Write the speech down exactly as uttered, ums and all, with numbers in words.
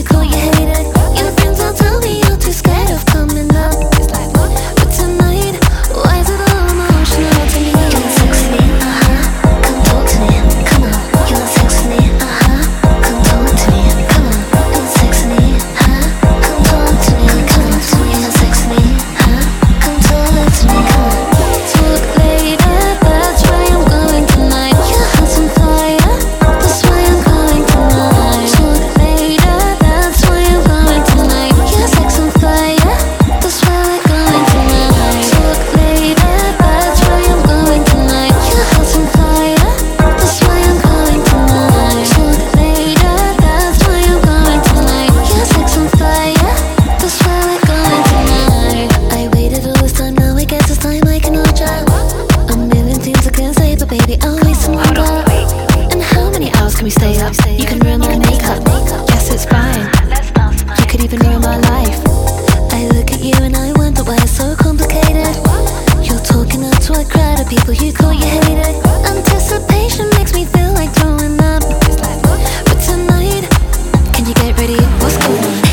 call you hated. Your friends all tell me you're too scared of coming up. But tonight, why is it all emotional to me? You wanna sex me? Uh-huh. Come talk to me. Come on. You wanna sex me? Uh-huh. Come talk to me. Come on. You wanna sex me? Huh? Come talk to me. Come on. You wanna sex me? Huh? Come talk to me. Come on. Talk later. That's why I'm going tonight. Your heart's on fire. That's why I'm going tonight. Talk later. That's why I'm going tonight. Your sex on fire. That's why we're going tonight. Talk later. That's why I'm going tonight. Your heart's on fire. That's why I'm going tonight. Talk later. That's why I'm going tonight. Your sex on fire. That's why we're going tonight. I waited all this time, now I guess it's time I can hold ya. A million things I can say, but baby, I'll wait some longer. And how many hours can we stay up? You can ruin my makeup. Yes, it's fine. You could even ruin my life. I look at you and I wonder why it's so complicated. You're talking out to a crowd of people you call you hated. Anticipation makes me feel like throwing up. But tonight, can you get ready? What's going on?